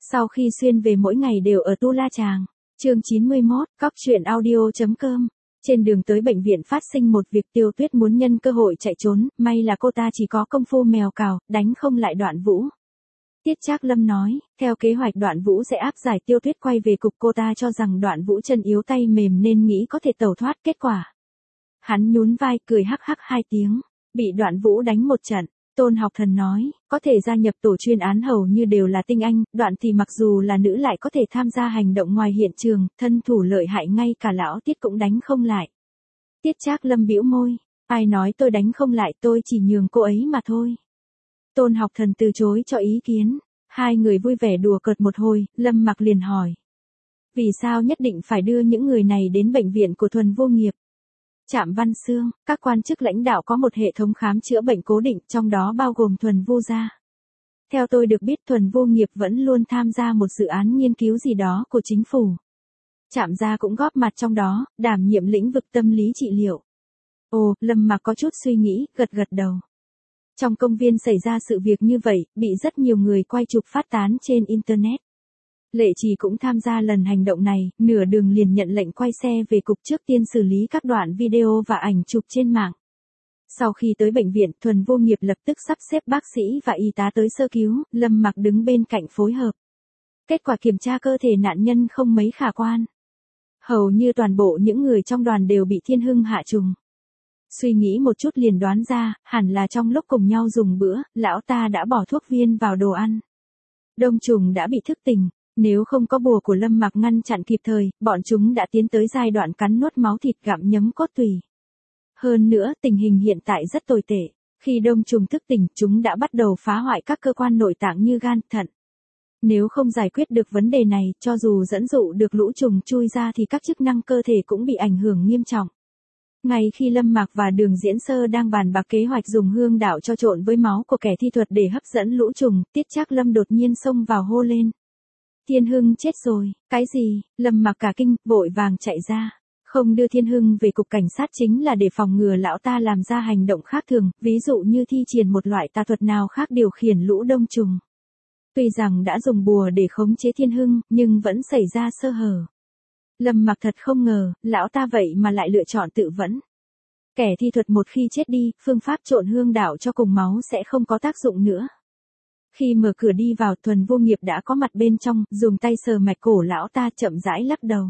Sau khi xuyên về mỗi ngày đều ở Tu La Chàng. Chương 91, Cóc truyện audio.com. Trên đường tới bệnh viện phát sinh một việc, Tiêu Tuyết muốn nhân cơ hội chạy trốn, may là cô ta chỉ có công phu mèo cào, đánh không lại Đoạn Vũ. Tiết Trác Lâm nói, theo kế hoạch Đoạn Vũ sẽ áp giải Tiêu Tuyết quay về cục, cô ta cho rằng Đoạn Vũ chân yếu tay mềm nên nghĩ có thể tẩu thoát, kết quả. Hắn nhún vai cười hắc hắc 2 tiếng, bị Đoạn Vũ đánh một trận. Tôn Học Thần nói, có thể gia nhập tổ chuyên án hầu như đều là tinh anh, Đoạn thì mặc dù là nữ lại có thể tham gia hành động ngoài hiện trường, thân thủ lợi hại, ngay cả lão Tiết cũng đánh không lại. Tiết Trác Lâm bĩu môi, ai nói tôi đánh không lại, tôi chỉ nhường cô ấy mà thôi. Tôn Học Thần từ chối cho ý kiến, hai người vui vẻ đùa cợt một hồi, Lâm Mặc liền hỏi. Vì sao nhất định phải đưa những người này đến bệnh viện của Thuần Vô Nghiệp? Trạm Văn Xương, các quan chức lãnh đạo có một hệ thống khám chữa bệnh cố định, trong đó bao gồm Thuần Vô gia. Theo tôi được biết, Thuần Vô Nghiệp vẫn luôn tham gia một dự án nghiên cứu gì đó của chính phủ. Trạm gia cũng góp mặt trong đó, đảm nhiệm lĩnh vực tâm lý trị liệu. Ồ, Lâm Mặc có chút suy nghĩ, gật gật đầu. Trong công viên xảy ra sự việc như vậy, bị rất nhiều người quay chụp phát tán trên Internet. Lệ Trì cũng tham gia lần hành động này, nửa đường liền nhận lệnh quay xe về cục, trước tiên xử lý các đoạn video và ảnh chụp trên mạng. Sau khi tới bệnh viện, Thuần Vô Nghiệp lập tức sắp xếp bác sĩ và y tá tới sơ cứu, Lâm Mặc đứng bên cạnh phối hợp. Kết quả kiểm tra cơ thể nạn nhân không mấy khả quan. Hầu như toàn bộ những người trong đoàn đều bị Thiên Hưng hạ trùng. Suy nghĩ một chút liền đoán ra, hẳn là trong lúc cùng nhau dùng bữa, lão ta đã bỏ thuốc viên vào đồ ăn. Đông trùng đã bị thức tỉnh. Nếu không có bùa của Lâm Mặc ngăn chặn kịp thời, bọn chúng đã tiến tới giai đoạn cắn nuốt máu thịt, gặm nhấm cốt tủy. Hơn nữa, tình hình hiện tại rất tồi tệ. Khi đông trùng thức tỉnh, chúng đã bắt đầu phá hoại các cơ quan nội tạng như gan, thận. Nếu không giải quyết được vấn đề này, cho dù dẫn dụ được lũ trùng chui ra thì các chức năng cơ thể cũng bị ảnh hưởng nghiêm trọng. Ngay khi Lâm Mặc và Đường Diễn Sơ đang bàn bạc kế hoạch dùng hương đạo cho trộn với máu của kẻ thi thuật để hấp dẫn lũ trùng, Tiết Trác Lâm đột nhiên xông vào hô lên. Thiên Hưng chết rồi, cái gì? Lâm Mặc cả kinh, vội vàng chạy ra. Không đưa Thiên Hưng về cục cảnh sát chính là để phòng ngừa lão ta làm ra hành động khác thường, ví dụ như thi triển một loại tà thuật nào khác điều khiển lũ đông trùng. Tuy rằng đã dùng bùa để khống chế Thiên Hưng, nhưng vẫn xảy ra sơ hở. Lâm Mặc thật không ngờ, lão ta vậy mà lại lựa chọn tự vẫn. Kẻ thi thuật một khi chết đi, phương pháp trộn hương đạo cho cùng máu sẽ không có tác dụng nữa. Khi mở cửa đi vào, Thuần Vô Nghiệp đã có mặt bên trong, dùng tay sờ mạch cổ lão ta, chậm rãi lắc đầu.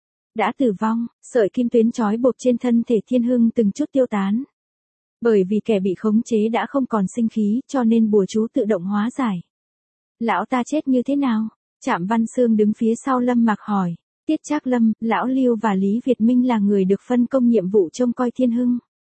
Đã tử vong, sợi kim tuyến trói buộc trên thân thể Thiên Hưng từng chút tiêu tán. Bởi vì kẻ bị khống chế đã không còn sinh khí, cho nên bùa chú tự động hóa giải. Lão ta chết như thế nào? Trạm Văn Xương đứng phía sau Lâm Mặc hỏi. Tiết Trác Lâm, Lão Lưu và Lý Việt Minh là người được phân công nhiệm vụ trông coi Thiên Hưng.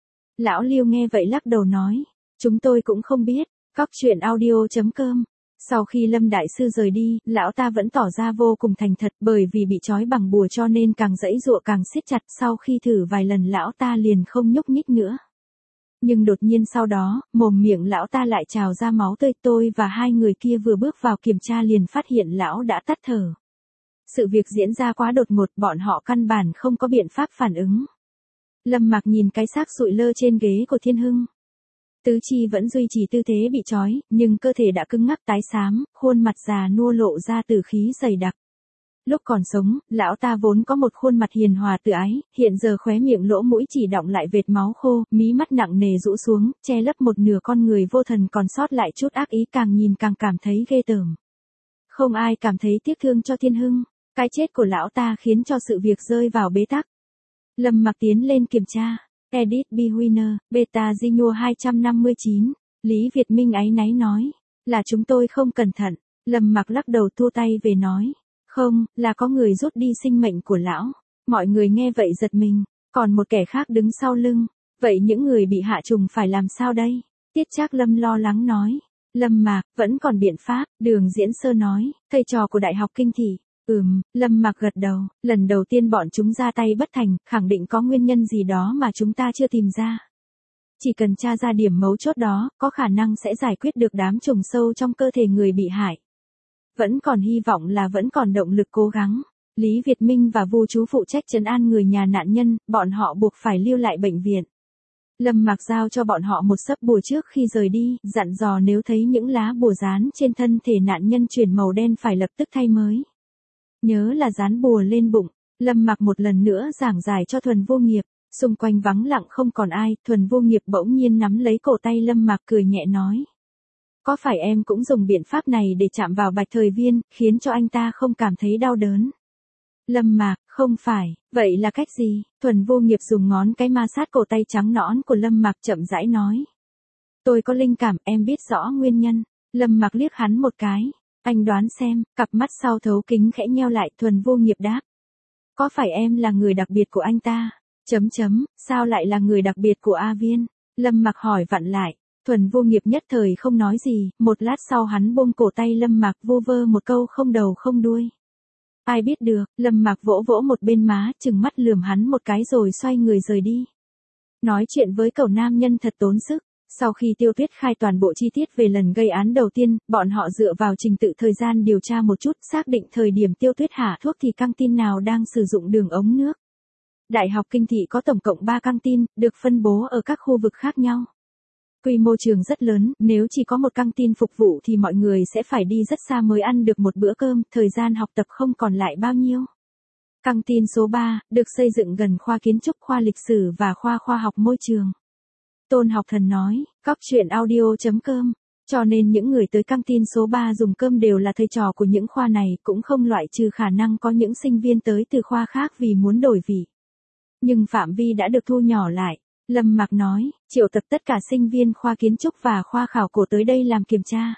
Lão Lưu nghe vậy lắc đầu nói. Chúng tôi cũng không biết. Cóc truyện audio.com. Sau khi Lâm Đại Sư rời đi, lão ta vẫn tỏ ra vô cùng thành thật, bởi vì bị trói bằng bùa cho nên càng giãy giụa càng siết chặt, sau khi thử vài lần lão ta liền không nhúc nhích nữa. Nhưng đột nhiên sau đó, mồm miệng lão ta lại trào ra máu tươi, tôi và hai người kia vừa bước vào kiểm tra liền phát hiện lão đã tắt thở. Sự việc diễn ra quá đột ngột, bọn họ căn bản không có biện pháp phản ứng. Lâm Mặc nhìn cái xác sụi lơ trên ghế của Thiên Hưng. Tứ chi vẫn duy trì tư thế bị trói, nhưng cơ thể đã cứng ngắc tái xám, khuôn mặt già nua lộ ra tử khí dày đặc. Lúc còn sống, lão ta vốn có một khuôn mặt hiền hòa từ ái, hiện giờ khóe miệng lỗ mũi chỉ đọng lại vệt máu khô, mí mắt nặng nề rũ xuống, che lấp một nửa con người vô thần còn sót lại chút ác ý, càng nhìn càng cảm thấy ghê tởm. Không ai cảm thấy tiếc thương cho Thiên Hưng, cái chết của lão ta khiến cho sự việc rơi vào bế tắc. Lâm Mặc tiến lên kiểm tra. Edit B. Winner, Beta Zinua 259, Lý Việt Minh áy náy nói, là chúng tôi không cẩn thận. Lâm Mặc lắc đầu thua tay về nói, không, là có người rút đi sinh mệnh của lão. Mọi người nghe vậy giật mình, còn một kẻ khác đứng sau lưng. Vậy những người bị hạ trùng phải làm sao đây? Tiết Trác Lâm lo lắng nói. Lâm Mặc, vẫn còn biện pháp, Đường Diễn Sơ nói, thầy trò của Đại học Kinh Thị. Lâm Mặc gật đầu, lần đầu tiên bọn chúng ra tay bất thành, khẳng định có nguyên nhân gì đó mà chúng ta chưa tìm ra. Chỉ cần tra ra điểm mấu chốt đó, có khả năng sẽ giải quyết được đám trùng sâu trong cơ thể người bị hại. Vẫn còn hy vọng là vẫn còn động lực cố gắng. Lý Việt Minh và Vu Chú phụ trách trấn an người nhà nạn nhân, bọn họ buộc phải lưu lại bệnh viện. Lâm Mạc giao cho bọn họ một xấp bùa trước khi rời đi, dặn dò nếu thấy những lá bùa dán trên thân thể nạn nhân chuyển màu đen phải lập tức thay mới. Nhớ là dán bùa lên bụng. Lâm Mạc một lần nữa giảng giải cho Thuần Vô Nghiệp. Xung quanh vắng lặng không còn ai, Thuần Vô Nghiệp bỗng nhiên nắm lấy cổ tay Lâm Mạc cười nhẹ nói. Có phải em cũng dùng biện pháp này để chạm vào Bạch Thời Viên, khiến cho anh ta không cảm thấy đau đớn? Lâm Mạc, không phải, vậy là cách gì? Thuần Vô Nghiệp dùng ngón cái ma sát cổ tay trắng nõn của Lâm Mạc chậm rãi nói. Tôi có linh cảm, em biết rõ nguyên nhân. Lâm Mạc liếc hắn một cái. Anh đoán xem, cặp mắt sau thấu kính khẽ nheo lại. Thuần Vô Nghiệp đáp. Có phải em là người đặc biệt của anh ta? Sao lại là người đặc biệt của A Viên? Lâm Mạc hỏi vặn lại. Thuần Vô Nghiệp nhất thời không nói gì, một lát sau hắn buông cổ tay Lâm Mạc vô vơ một câu không đầu không đuôi. Ai biết được, Lâm Mạc vỗ vỗ một bên má, chừng mắt lườm hắn một cái rồi xoay người rời đi. Nói chuyện với cậu nam nhân thật tốn sức. Sau khi Tiêu Tuyết khai toàn bộ chi tiết về lần gây án đầu tiên, bọn họ dựa vào trình tự thời gian điều tra một chút, xác định thời điểm Tiêu Tuyết hạ thuốc thì căng tin nào đang sử dụng đường ống nước. Đại học Kinh Thị có tổng cộng 3 căng tin, được phân bố ở các khu vực khác nhau. Quy mô trường rất lớn, nếu chỉ có một căng tin phục vụ thì mọi người sẽ phải đi rất xa mới ăn được một bữa cơm, thời gian học tập không còn lại bao nhiêu. Căng tin số 3, được xây dựng gần khoa kiến trúc, khoa lịch sử và khoa khoa học môi trường. Tôn Học Thần nói, cóc.audio.com, cho nên những người tới căng tin số 3 dùng cơm đều là thầy trò của những khoa này, cũng không loại trừ khả năng có những sinh viên tới từ khoa khác vì muốn đổi vị. Nhưng phạm vi đã được thu nhỏ lại. Lâm Mạc nói, triệu tập tất cả sinh viên khoa kiến trúc và khoa khảo cổ tới đây làm kiểm tra.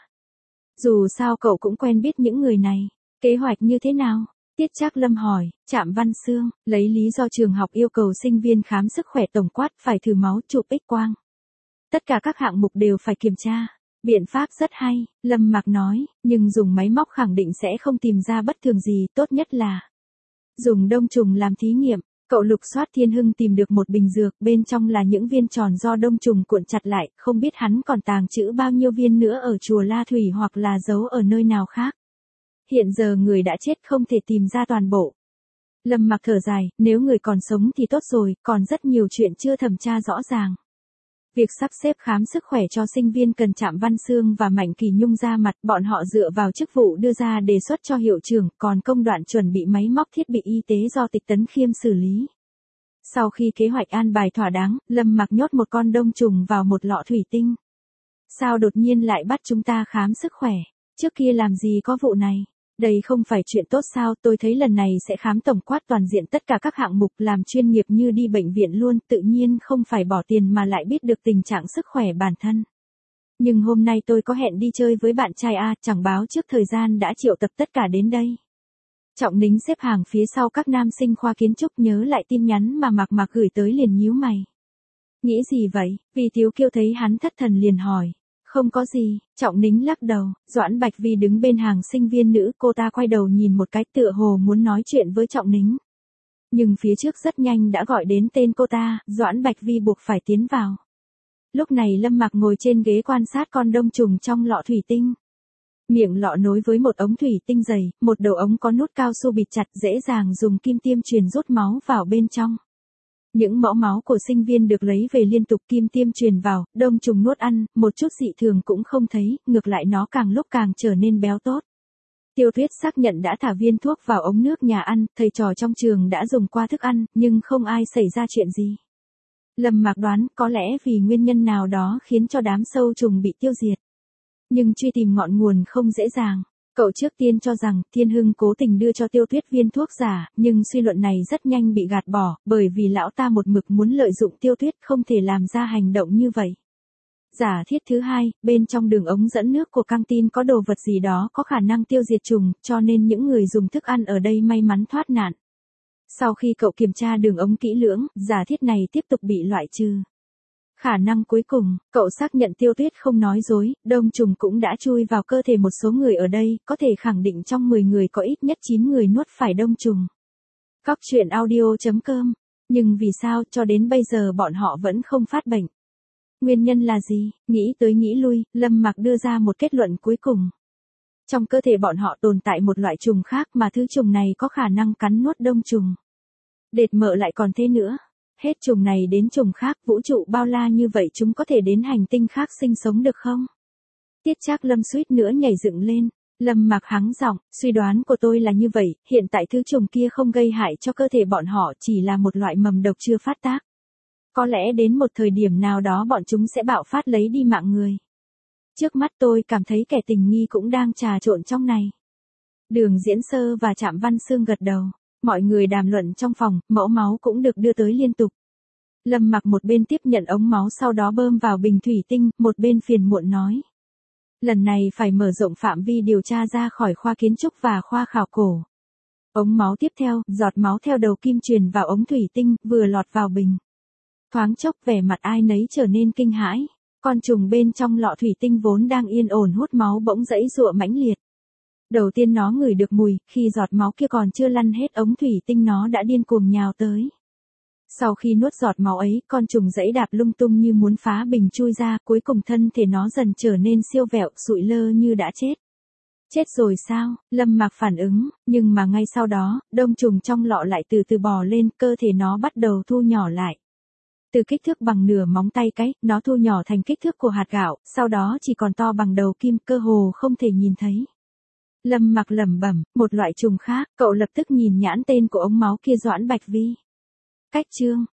Dù sao cậu cũng quen biết những người này. Kế hoạch như thế nào? Tiết Trác Lâm hỏi. Trạm Văn Xương, lấy lý do trường học yêu cầu sinh viên khám sức khỏe tổng quát, phải thử máu, chụp X-quang. Tất cả các hạng mục đều phải kiểm tra. Biện pháp rất hay, Lâm Mạc nói, nhưng dùng máy móc khẳng định sẽ không tìm ra bất thường gì, tốt nhất là dùng đông trùng làm thí nghiệm. Cậu lục soát Thiên Hưng tìm được một bình dược, bên trong là những viên tròn do đông trùng cuộn chặt lại, không biết hắn còn tàng trữ bao nhiêu viên nữa ở chùa La Thủy hoặc là giấu ở nơi nào khác. Hiện giờ người đã chết không thể tìm ra toàn bộ. Lâm Mạc thở dài, nếu người còn sống thì tốt rồi, còn rất nhiều chuyện chưa thẩm tra rõ ràng. Việc sắp xếp khám sức khỏe cho sinh viên cần Trạm Văn Xương và Mạnh Kỳ Nhung ra mặt, bọn họ dựa vào chức vụ đưa ra đề xuất cho hiệu trưởng, còn công đoạn chuẩn bị máy móc thiết bị y tế do Tịch Tấn Khiêm xử lý. Sau khi kế hoạch an bài thỏa đáng, Lâm Mạc nhốt một con đông trùng vào một lọ thủy tinh. Sao đột nhiên lại bắt chúng ta khám sức khỏe? Trước kia làm gì có vụ này? Đây không phải chuyện tốt sao? Tôi thấy lần này sẽ khám tổng quát toàn diện tất cả các hạng mục, làm chuyên nghiệp như đi bệnh viện luôn, tự nhiên không phải bỏ tiền mà lại biết được tình trạng sức khỏe bản thân. Nhưng hôm nay tôi có hẹn đi chơi với bạn trai A, chẳng báo trước thời gian đã triệu tập tất cả đến đây. Trọng Nính xếp hàng phía sau các nam sinh khoa kiến trúc, nhớ lại tin nhắn mà Mạc gửi tới liền nhíu mày. Nghĩ gì vậy? Vì Tiếu Kiêu thấy hắn thất thần liền hỏi. Không có gì, Trọng Nính lắc đầu. Doãn Bạch Vi đứng bên hàng sinh viên nữ, cô ta quay đầu nhìn một cái tựa hồ muốn nói chuyện với Trọng Nính. Nhưng phía trước rất nhanh đã gọi đến tên cô ta, Doãn Bạch Vi buộc phải tiến vào. Lúc này Lâm Mạc ngồi trên ghế quan sát con đông trùng trong lọ thủy tinh. Miệng lọ nối với một ống thủy tinh dày, một đầu ống có nút cao su bịt chặt, dễ dàng dùng kim tiêm truyền rút máu vào bên trong. Những mẫu máu của sinh viên được lấy về liên tục, kim tiêm truyền vào, đông trùng nuốt ăn, một chút dị thường cũng không thấy, ngược lại nó càng lúc càng trở nên béo tốt. Tiêu Tuyết xác nhận đã thả viên thuốc vào ống nước nhà ăn, thầy trò trong trường đã dùng qua thức ăn, nhưng không ai xảy ra chuyện gì. Lâm Mạc đoán, có lẽ vì nguyên nhân nào đó khiến cho đám sâu trùng bị tiêu diệt. Nhưng truy tìm ngọn nguồn không dễ dàng. Cậu trước tiên cho rằng Thiên Hưng cố tình đưa cho Tiêu Tuyết viên thuốc giả, nhưng suy luận này rất nhanh bị gạt bỏ, bởi vì lão ta một mực muốn lợi dụng Tiêu Tuyết, không thể làm ra hành động như vậy. Giả thiết thứ hai, bên trong đường ống dẫn nước của căng tin có đồ vật gì đó có khả năng tiêu diệt trùng, cho nên những người dùng thức ăn ở đây may mắn thoát nạn. Sau khi cậu kiểm tra đường ống kỹ lưỡng, giả thiết này tiếp tục bị loại trừ. Khả năng cuối cùng, cậu xác nhận Tiêu Tuyết không nói dối, đông trùng cũng đã chui vào cơ thể một số người ở đây, có thể khẳng định trong 10 người có ít nhất 9 người nuốt phải đông trùng. Cóc.audio.com. Nhưng vì sao cho đến bây giờ bọn họ vẫn không phát bệnh? Nguyên nhân là gì? Nghĩ tới nghĩ lui, Lâm Mạc đưa ra một kết luận cuối cùng. Trong cơ thể bọn họ tồn tại một loại trùng khác mà thứ trùng này có khả năng cắn nuốt đông trùng. Đệt mợ lại còn thế nữa. Hết trùng này đến trùng khác, vũ trụ bao la như vậy chúng có thể đến hành tinh khác sinh sống được không? Tiết Trác Lâm suýt nữa nhảy dựng lên. Lâm Mặc hắng giọng, suy đoán của tôi là như vậy, hiện tại thứ trùng kia không gây hại cho cơ thể bọn họ, chỉ là một loại mầm độc chưa phát tác. Có lẽ đến một thời điểm nào đó bọn chúng sẽ bạo phát lấy đi mạng người. Trước mắt tôi cảm thấy kẻ tình nghi cũng đang trà trộn trong này. Đường Diễn Sơ và Trạm Văn Sương gật đầu. Mọi người đàm luận trong phòng, mẫu máu cũng được đưa tới liên tục. Lâm Mặc một bên tiếp nhận ống máu sau đó bơm vào bình thủy tinh, một bên phiền muộn nói. Lần này phải mở rộng phạm vi điều tra ra khỏi khoa kiến trúc và khoa khảo cổ. Ống máu tiếp theo, giọt máu theo đầu kim truyền vào ống thủy tinh, vừa lọt vào bình. Thoáng chốc vẻ mặt ai nấy trở nên kinh hãi. Con trùng bên trong lọ thủy tinh vốn đang yên ổn hút máu bỗng giãy giụa mãnh liệt. Đầu tiên nó ngửi được mùi, khi giọt máu kia còn chưa lăn hết ống thủy tinh nó đã điên cuồng nhào tới. Sau khi nuốt giọt máu ấy, con trùng giãy đạp lung tung như muốn phá bình chui ra, cuối cùng thân thể nó dần trở nên siêu vẹo, sụi lơ như đã chết. Chết rồi sao? Lâm Mặc phản ứng, nhưng mà ngay sau đó, đông trùng trong lọ lại từ từ bò lên, cơ thể nó bắt đầu thu nhỏ lại. Từ kích thước bằng nửa móng tay cái, nó thu nhỏ thành kích thước của hạt gạo, sau đó chỉ còn to bằng đầu kim, cơ hồ không thể nhìn thấy. Lâm Mặc lẩm bẩm, một loại trùng khác, cậu lập tức nhìn nhãn tên của ống máu kia Doãn Bạch Vi. Cách chương